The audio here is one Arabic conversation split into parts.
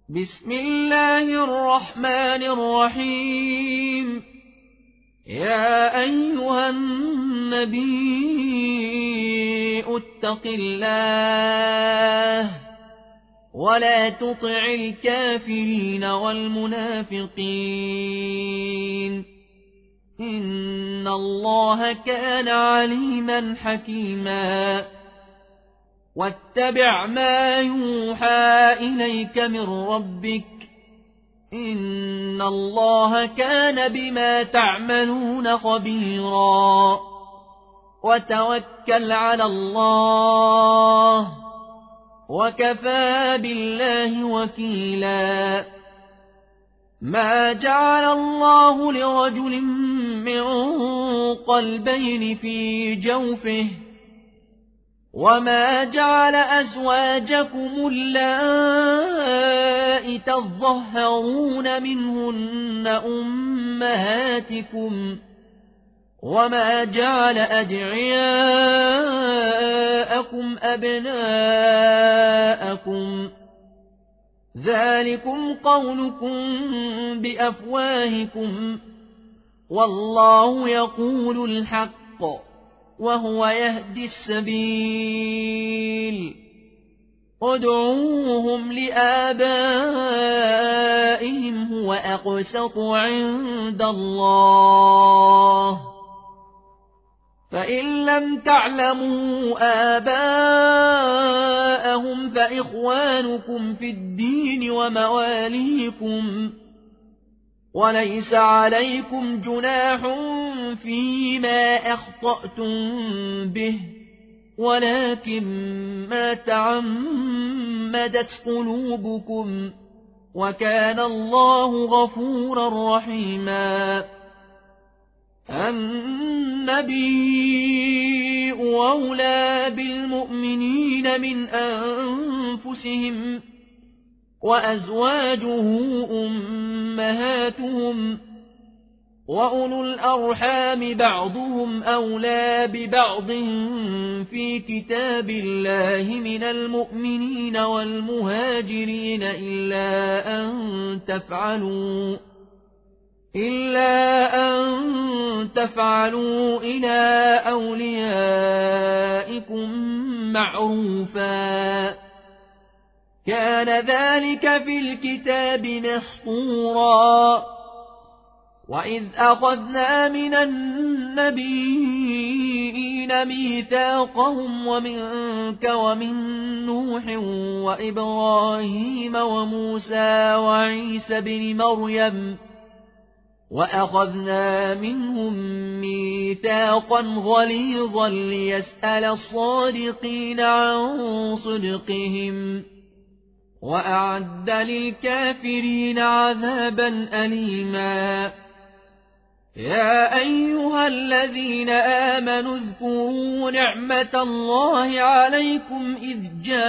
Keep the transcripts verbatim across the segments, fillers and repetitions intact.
بسم الله الرحمن الرحيم. يا أيها النبي اتق الله ولا تطع الكافرين والمنافقين إن الله كان عليما حكيما. واتبع ما يوحى إليك من ربك إن الله كان بما تعملون خبيرا. وتوكل على الله وكفى بالله وكيلا. ما جعل الله لرجل من قلبين في جوفه وما جعل أزواجكم اللائي تظهرون منهن أمهاتكم وما جعل أدعياءكم أبناءكم ذلكم قولكم بأفواهكم والله يقول الحق وهو يهدي السبيل. ادعوهم لآبائهم هو أقسط عند الله فإن لم تعلموا آباءهم فإخوانكم في الدين ومواليكم وليس عليكم جناح فيما أخطأتم به ولكن ما تعمدت قلوبكم وكان الله غفورا رحيما. النبي أولى بالمؤمنين من أنفسهم وأزواجه أمهاتهم وأولو الأرحام بعضهم أولى ببعض في كتاب الله من المؤمنين والمهاجرين إلا أن تفعلوا إلا أن تفعلوا إلى أوليائكم معروفا كان ذلك في الكتاب مسطورا. وإذ أخذنا من النبيين ميثاقهم ومنك ومن نوح وإبراهيم وموسى وعيسى بن مريم وأخذنا منهم ميثاقا غليظا ليسأل الصادقين عن صدقهم وأعد للكافرين عذابا أليما. يا أيها الذين آمنوا اذكروا نعمة الله عليكم إذ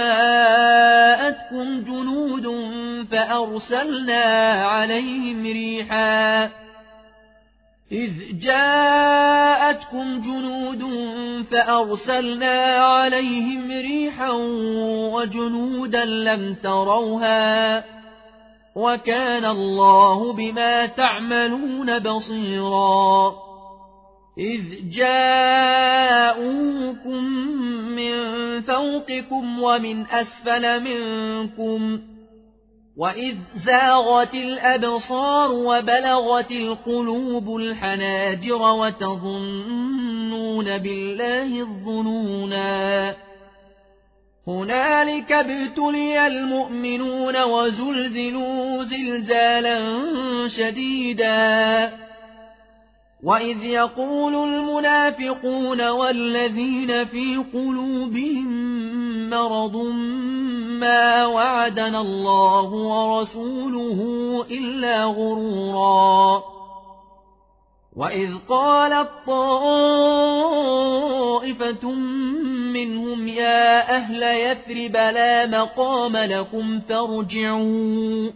جاءتكم جنود فأرسلنا عليهم ريحا إذ جاءتكم جنود فأرسلنا عليهم ريحا وجنودا لم تروها وكان الله بما تعملون بصيرا. إذ جاءوكم من فوقكم ومن أسفل منكم وإذ زاغت الأبصار وبلغت القلوب الحناجر وتظنون بالله الظنونا. هنالك ابتلي المؤمنون وزلزلوا زلزالا شديدا. وإذ يقول المنافقون والذين في قلوبهم مرض ما وعدنا الله ورسوله إلا غرورا. وإذ قالت طائفة منهم يا أهل يثرب لا مقام لكم فارجعوا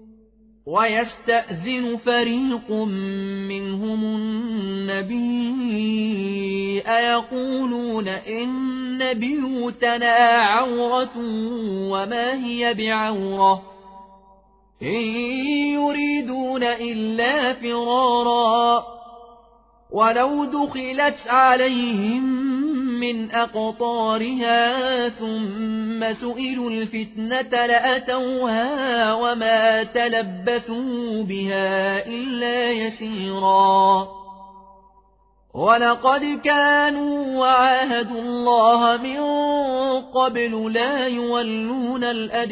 ويستأذن فريق منهم النبي أيقولون إن بيوتنا عورة وما هي بعورة إن يريدون إلا فرارا ولو دخلت عليهم من أقطارها ثم سئلوا الفتنة لأتوها وما تلبثوا بها إلا يسيرا ولقد كانوا وعاهدوا الله من قبل لا يولون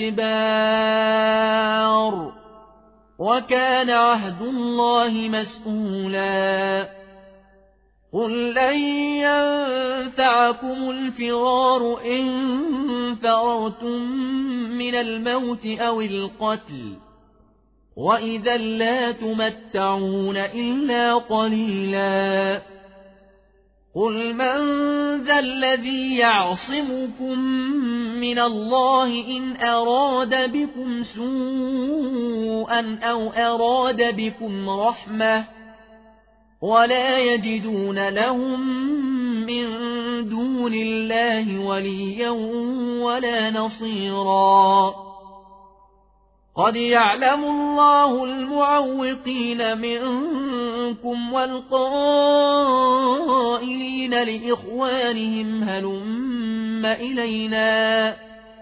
الأدبار وكان عهد الله مسؤولا قل لن ينفعكم الفرار إن فررتم من الموت أو القتل وإذا لا تمتعون إلا قليلا قل من ذا الذي يعصمكم من الله إن أراد بكم سوءا أو أراد بكم رحمة ولا يجدون لهم من دون الله وليا ولا نصيرا قد يعلم الله المعوقين منكم والقائلين لإخوانهم هلم إلينا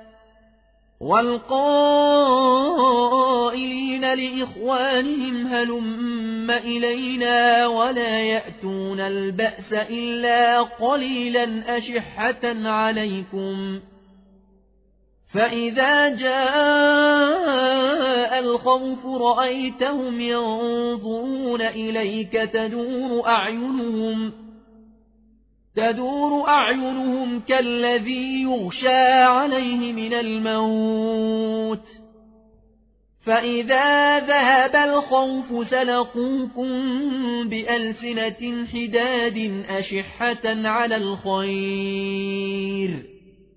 والقائلين لإخوانهم هلم إلينا ولا يأتون البأس إلا قليلا أشحة عليكم فإذا جاء الخوف رأيتهم ينظرون إليك تدور أعينهم تدور أعينهم كالذي يغشى عليه من الموت فإذا ذهب الخوف سلقوكم بألسنة حداد أشحة على الخير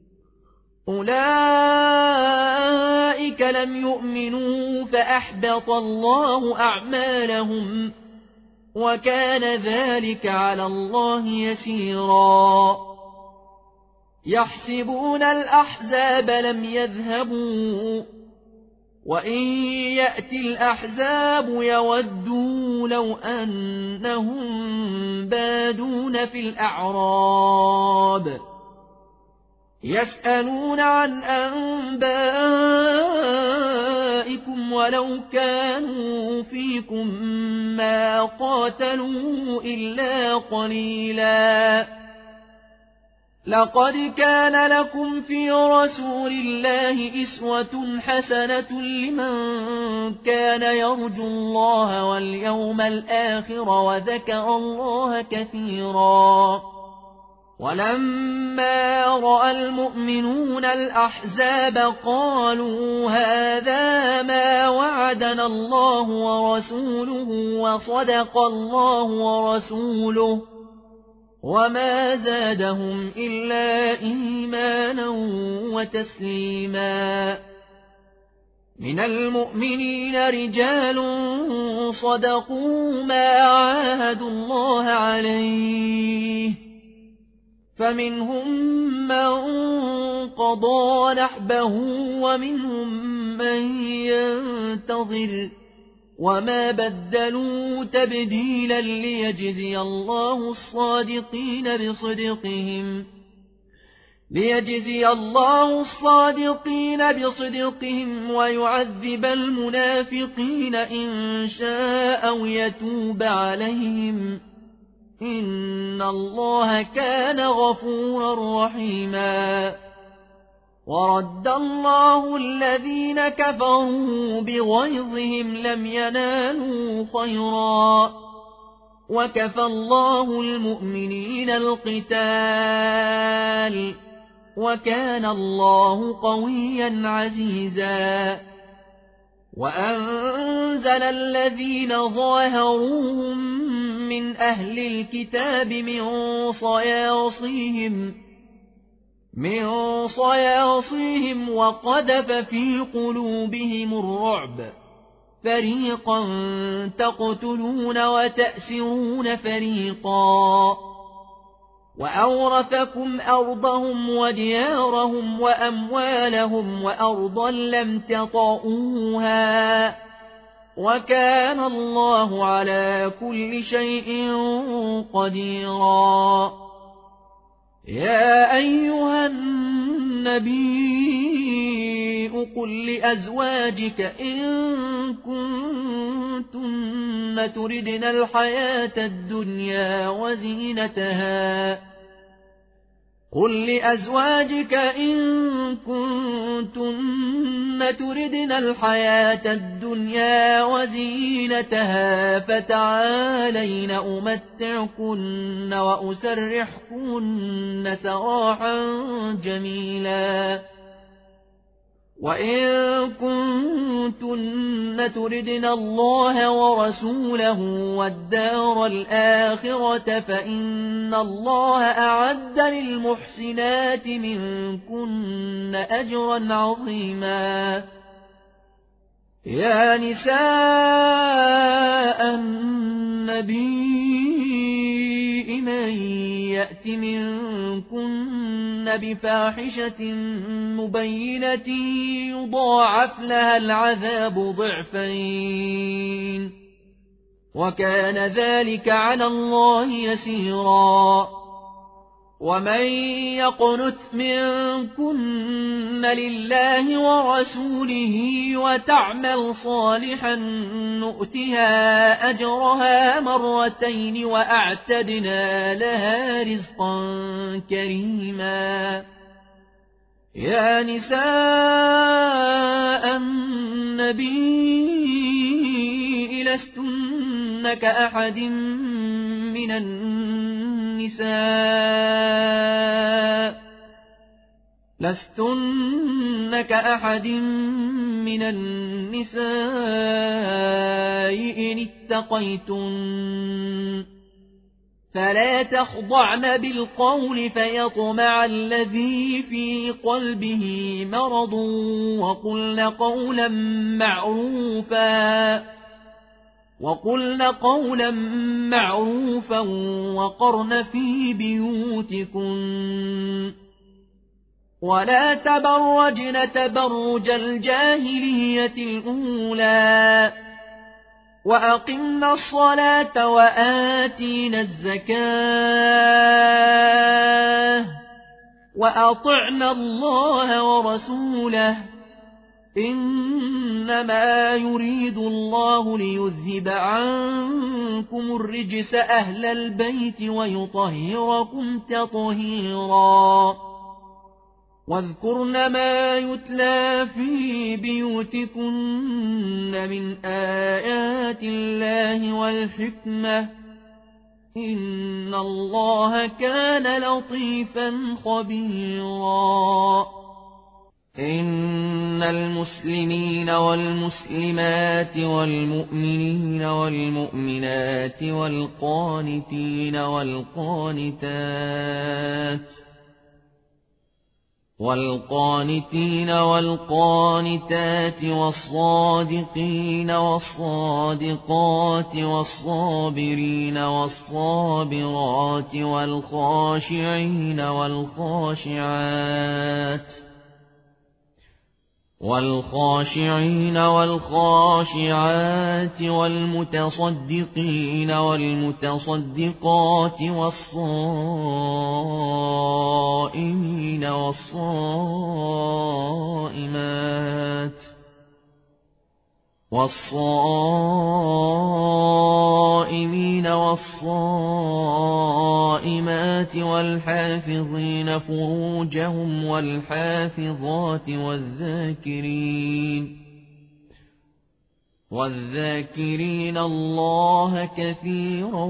أولئك لم يؤمنوا فأحبط الله أعمالهم وكان ذلك على الله يسيرا يحسبون الأحزاب لم يذهبوا وإن يأتي الأحزاب يودوا لو أنهم بادون في الأعراب يسألون عن أنبائكم ولو كانوا فيكم ما قاتلوا إلا قليلا لقد كان لكم في رسول الله إسوة حسنة لمن كان يرجو الله واليوم الآخر وذكر الله كثيرا ولما رأى المؤمنون الأحزاب قالوا هذا ما وعدنا الله ورسوله وصدق الله ورسوله وما زادهم إلا إيمانا وتسليما من المؤمنين رجال صدقوا ما عاهدوا الله عليه فمنهم من قضى نحبه ومنهم من ينتظر وما بدلوا تبديلا ليجزي الله الصادقين بصدقهم ليجزي الله الصادقين بصدقهم ويعذب المنافقين إن شاء أو يتوب عليهم إن الله كان غفورا رحيما ورد الله الذين كفروا بغيظهم لم ينالوا خيرا وكفى الله المؤمنين القتال وكان الله قويا عزيزا وأنزل الذين ظاهروهم من أهل الكتاب من صياصيهم من صياصيهم وقذف في قلوبهم الرعب فريقا تقتلون وتأسرون فريقا وأورثكم أرضهم وديارهم وأموالهم وأرضا لم تطئوها وكان الله على كل شيء قديرا. يا أيها النبي قل لأزواجك إن كنتن تردن الحياة الدنيا وزينتها قل لأزواجك إن كنتن تردن الحياة الدنيا وزينتها فتعالين أمتعكن وأسرحكن سراحا جميلا. وإن كنتن تردن الله ورسوله والدار الآخرة فإن الله أعد للمحسنات منكن أجرا عظيما. يا نساء النبي من يأت منكن بفاحشة مبينة يضاعف لها العذاب ضعفين وكان ذلك على الله يسيرا. ومن يقنت منكن لله ورسوله وتعمل صالحا نؤتها أجرها مرتين وأعتدنا لها رزقا كريما. يا نساء النبي لستن كأحد من النساء لستن كأحد من النساء إن اتقيتن فلا تخضعن بالقول فيطمع الذي في قلبه مرض وقلن قولا معروفا وقلن قولا معروفا وقرن في بيوتكن ولا تبرجن تبرج الجاهلية الأولى وأقمنا الصلاة وآتينا الزكاة وأطعنا الله ورسوله إنما يريد الله ليذهب عنكم الرجس أهل البيت ويطهركم تطهيرا. واذكرن ما يتلى في بيوتكن من آيات الله والحكمة إن الله كان لطيفا خبيرا. إن المسلمين والمسلمات والمؤمنين والمؤمنات والقانتين والقانتات والقانتين والقانتات والصادقين والصادقات والصابرين والصابرات والخاشعين والخاشعات والخاشعين والخاشعات والمتصدقين والمتصدقات والصائمين والصائمات والصائمين والصائمات والحافظين فروجهم والحافظات والذاكرين والذاكرين الله كثيرا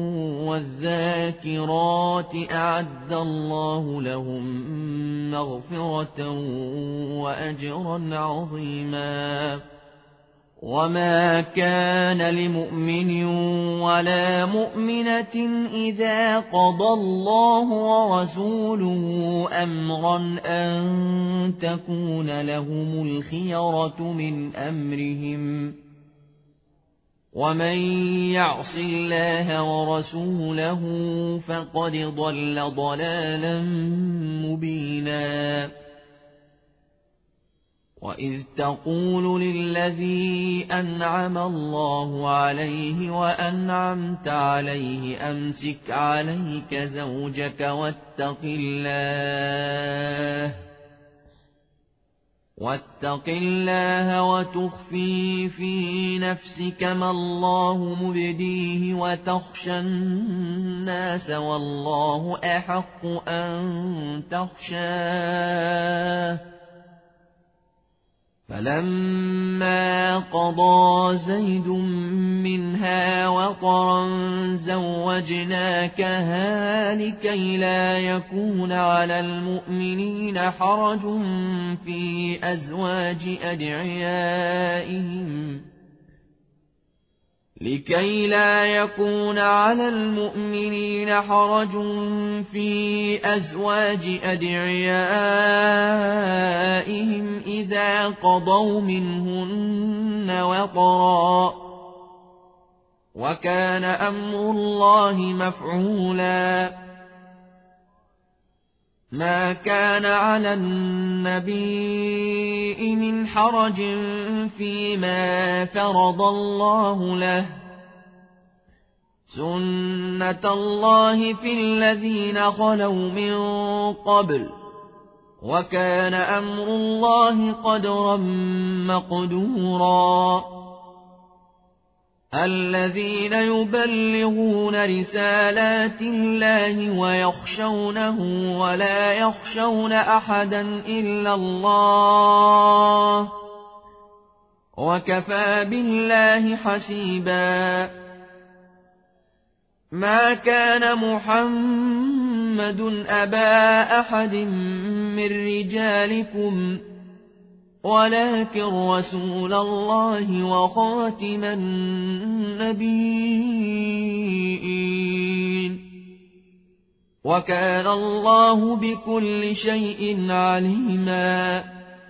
والذاكرات أعد الله لهم مغفرة وأجرا عظيما. وما كان لمؤمن ولا مؤمنة إذا قضى الله ورسوله أمرا أن تكون لهم الخيرة من أمرهم ومن يعص الله ورسوله فقد ضل ضلالا مبينا. وإذ تقول للذي أنعم الله عليه وأنعمت عليه أمسك عليك زوجك واتق الله واتق الله وتخفي في نفسك ما الله مبديه وتخشى الناس والله أحق أن تخشاه. فلما قضى زيد منها وطرا زوجناكها لكي لا يكون على المؤمنين حرج في أزواج أدعيائهم لكي لا يكون على المؤمنين حرج في أزواج أدعيائهم إذا قضوا منهن وطرا وكان أمر الله مفعولا. ما كان على النبي من حرج فيما فرض الله له سنة الله في الذين خلوا من قبل وكان أمر الله قدرا مقدورا. الذين يبلغون رسالات الله ويخشونه ولا يخشون أحدا إلا الله وكفى بالله حسيبا. ما كان محمد أبا أحد من رجالكم ولكن رسول الله وخاتم النبيين وكان الله بكل شيء عليما.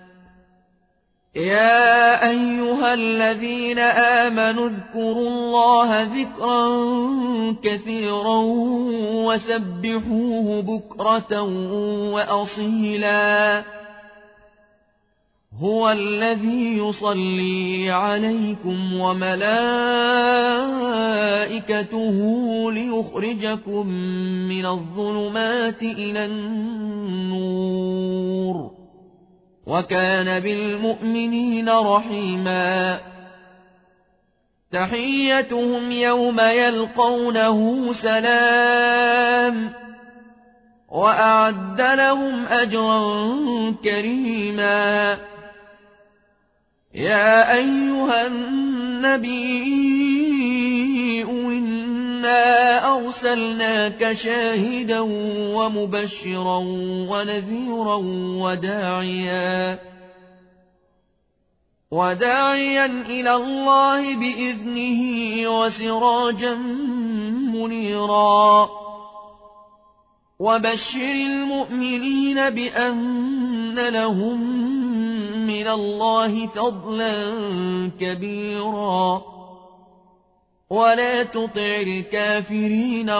يا أيها الذين آمنوا اذكروا الله ذكرا كثيرا وسبحوه بكرة وأصيلا. هو الذي يصلي عليكم وملائكته ليخرجكم من الظلمات إلى النور وكان بالمؤمنين رحيما. تحيتهم يوم يلقونه سلام وأعد لهم أجرا كريما. يا أيها النبي إنا أرسلناك شاهدا ومبشرا ونذيرا وداعيا وداعيا إلى الله بإذنه وسراجا منيرا. وبشر المؤمنين بأن لهم من الله فضلا كبيرا ولا تطع الكافرين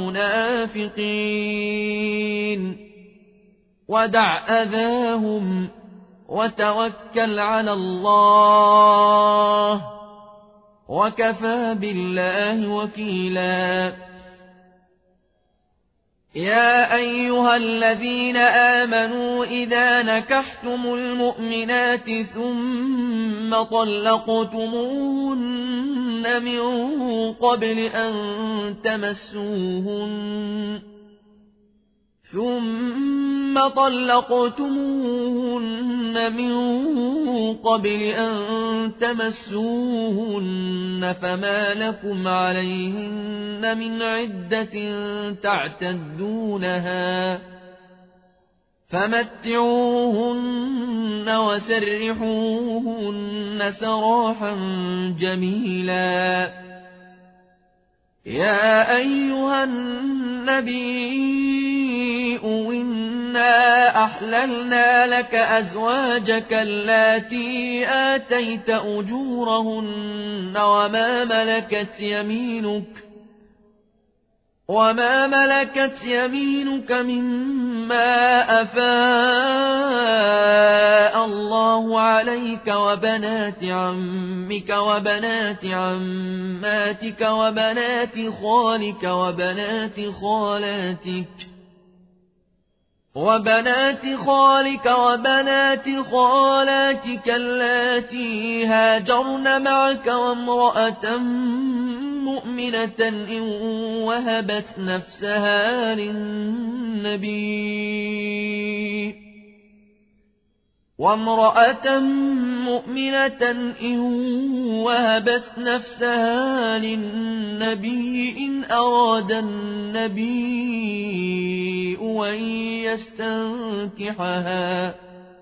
والمنافقين ودع أذاهم وتوكل على الله وكفى بالله وكيلا. يا أيها الذين آمنوا إذا نكحتم المؤمنات ثم طلقتموهن من قبل أن تمسوهن ثم طلقتموهن من قبل أن تمسوهن فما لكم عليهن من عدة تعتدونها فمتعوهن وسرحوهن سراحا جميلا. يا أيها النبي إنا أحللنا لك أزواجك اللاتي آتيت أجورهن وما ملكت يمينك وما ملكت يمينك مما أفاء الله عليك وبنات عمك وبنات عماتك وبنات خالك وبنات خالاتك وبنات خالك وبنات خالاتك اللاتي هاجرن معك وامرأة مؤمنة إن وهبت نفسها للنبي وامرأة مؤمنة إن وهبت نفسها للنبي إن أراد النبي أن يستنكحها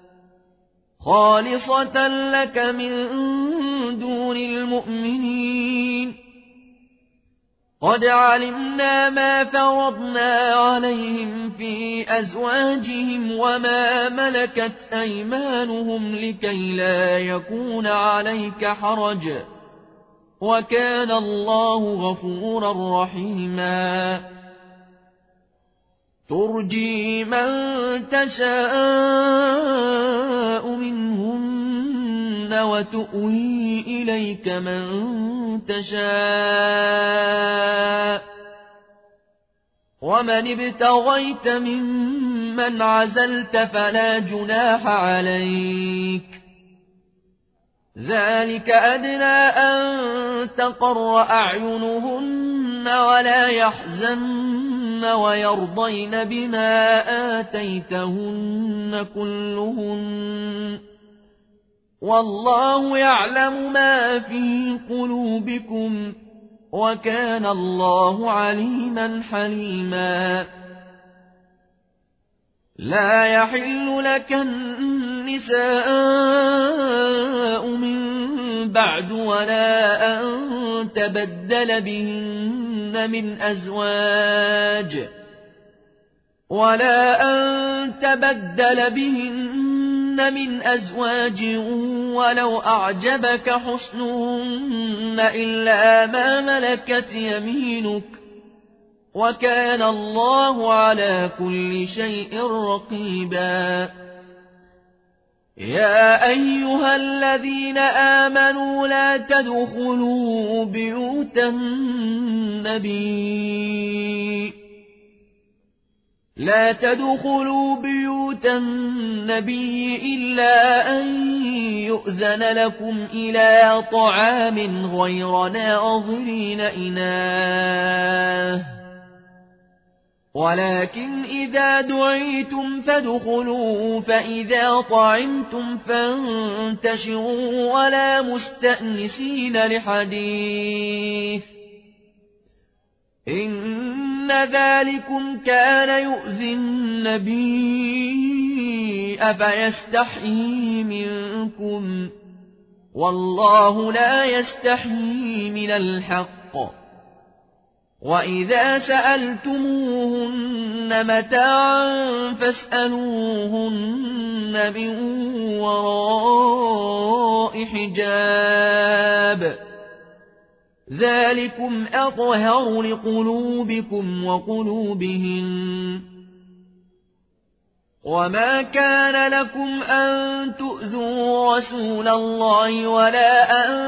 خالصة لك من دون المؤمنين قد علمنا ما فرضنا عليهم في أزواجهم وما ملكت أيمانهم لكي لا يكون عليك حرج وكان الله غفورا رحيما ترجي من تشاء منهن وتؤوي إليك من تشاء ومن ابتغيت ممن عزلت فلا جناح عليك ذلك أدنى أن تقر أعينهن ولا يحزن ويرضين بما آتيتهن كلهن والله يعلم ما في قلوبكم وكان الله عليما حليما لا يحل لك النساء من بعد ولا أن تبدل بهن من أزواج ولا أن تبدل بهن من أزواج ولو أعجبك حسنهن إلا ما ملكت يمينك وكان الله على كل شيء رقيبا يا أيها الذين آمنوا لا تدخلوا بيوت النبي لا تدخلوا بيوت النبي إلا أن يؤذن لكم إلى طعام غير ناظرين إناه ولكن إذا دعيتم فادخلوا فإذا طعمتم فانتشروا ولا مستأنسين لحديث إن ذلكم كان يؤذي النبي أفيستحيي منكم والله لا يستحيي من الحق وإذا سألتموهن متاعا فاسألوهن من وراء حجاب ذلكم أطهر لقلوبكم وقلوبهن وما كان لكم أن تؤذوا رسول الله ولا أن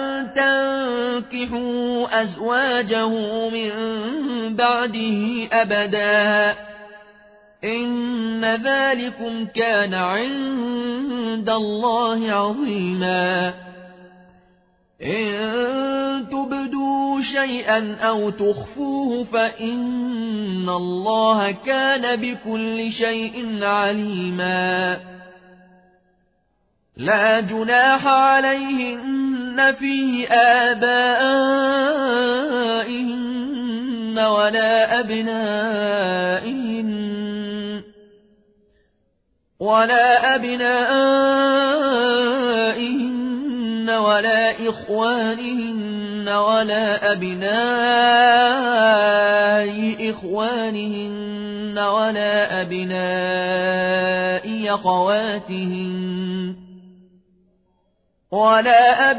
تنكحوا أزواجه من بعده أبدا إن ذلكم كان عند الله عظيما إن تبدوا شيئا أو تخفوه فإن الله كان بكل شيء عليما لا جناح عليهن في آبائهن ولا أبنائهن ولا أبنائهن ولا إخوانهن ولا أبناء إخوانهن ولا أبناء أخواتهن ولا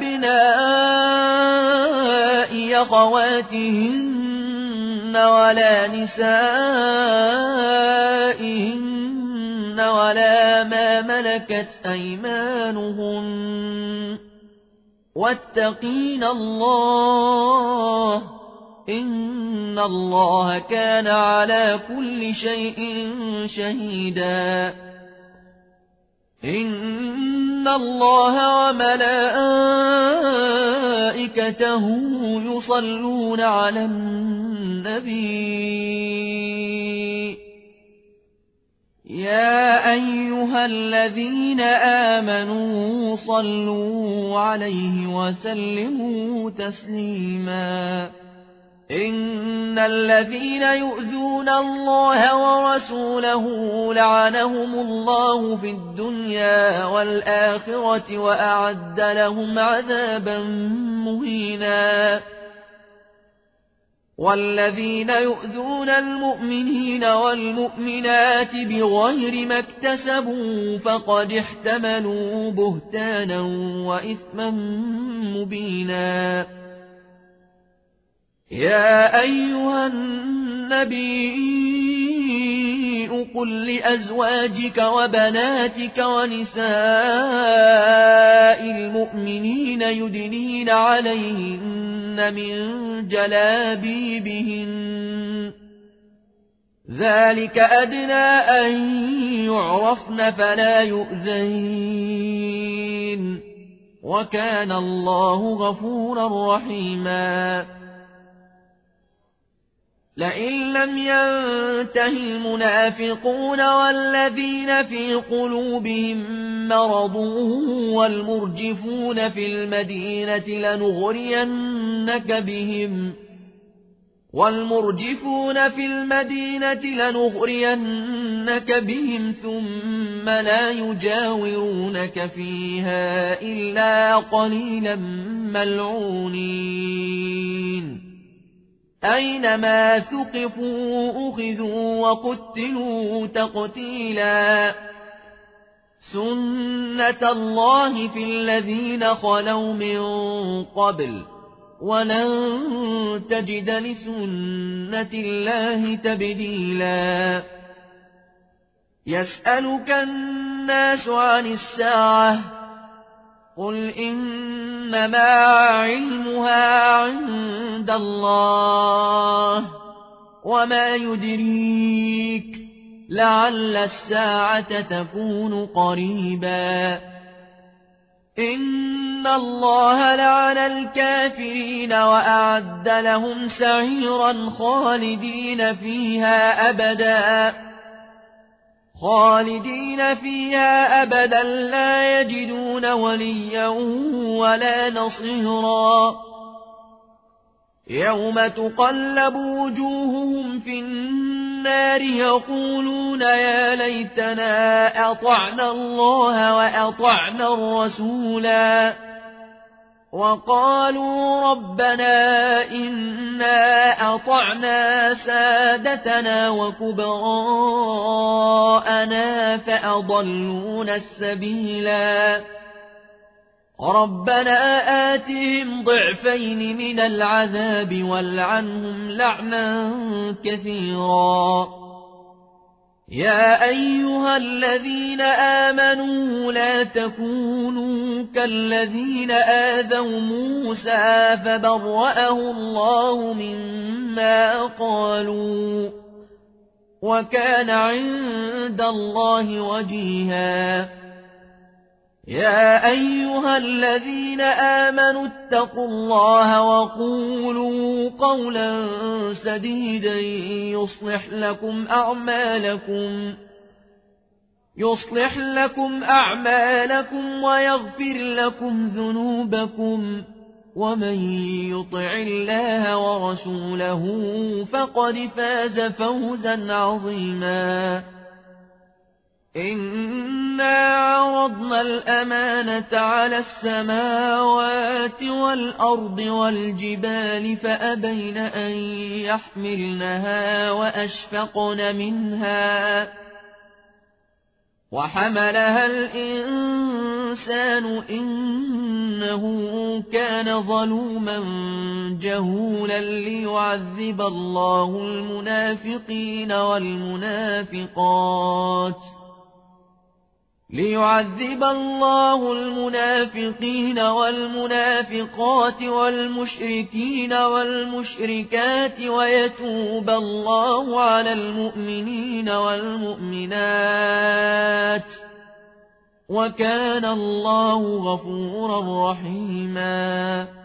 أبناء أخواتهن ولا نسائهن ولا ما ملكت أيمانهن واتقين الله إن الله كان على كل شيء شهيدا إن الله وملائكته يصلون على النبي يا أيها الذين آمنوا صلوا عليه وسلموا تسليما إن الذين يؤذون الله ورسوله لعنهم الله في الدنيا والآخرة وأعد لهم عذابا مهينا والذين يؤذون المؤمنين والمؤمنات بغير ما اكتسبوا فقد احتملوا بهتانا وإثما مبينا يا أيها النبي قل لأزواجك وبناتك ونساء المؤمنين يدنين عليهن من جلابيبهن ذلك أدنى أن يعرفن فلا يؤذين وكان الله غفورا رحيما لئن لم ينته المنافقون والذين في قلوبهم مرض والمرجفون في المدينة لنغرينك بهم والمرجفون في المدينة لنغرينك بهم ثم لا يجاورونك فيها إلا قليلا ملعونين أينما ثقفوا أخذوا وقتلوا تقتيلا سنة الله في الذين خلوا من قبل ولن تجد لسنة الله تبديلا يسألك الناس عن الساعة قل إنما علمها عند الله وما يدريك لعل الساعة تكون قريبا إن الله لعن الكافرين وأعد لهم سعيرا خالدين فيها أبدا خالدين فيها أبدا لا يجدون وليا ولا نصيرا يوم تقلب وجوههم في النار يقولون يا ليتنا أطعنا الله وأطعنا الرسولا وقالوا ربنا إنا أطعنا سادتنا وكبراءنا فأضلونا السبيلا ربنا آتهم ضعفين من العذاب والعنهم لعنا كثيرا يا أيها الذين آمنوا لا تكونوا كالذين آذوا موسى فبرأه الله مما قالوا وكان عند الله وجيها يا أيها الذين آمنوا اتقوا الله وقولوا قولا سديدا يصلح لكم أعمالكم يصلح لكم أعمالكم ويغفر لكم ذنوبكم ومن يطع الله ورسوله فقد فاز فوزا عظيما إنا عرضنا الأمانة على السماوات والأرض والجبال فأبين أن يحملنها وأشفقن منها وحملها الإنسان إنه كان ظلوما جهولا ليعذب الله المنافقين والمنافقات ليعذب الله المنافقين والمنافقات والمشركين والمشركات ويتوب الله على المؤمنين والمؤمنات وكان الله غفورا رحيما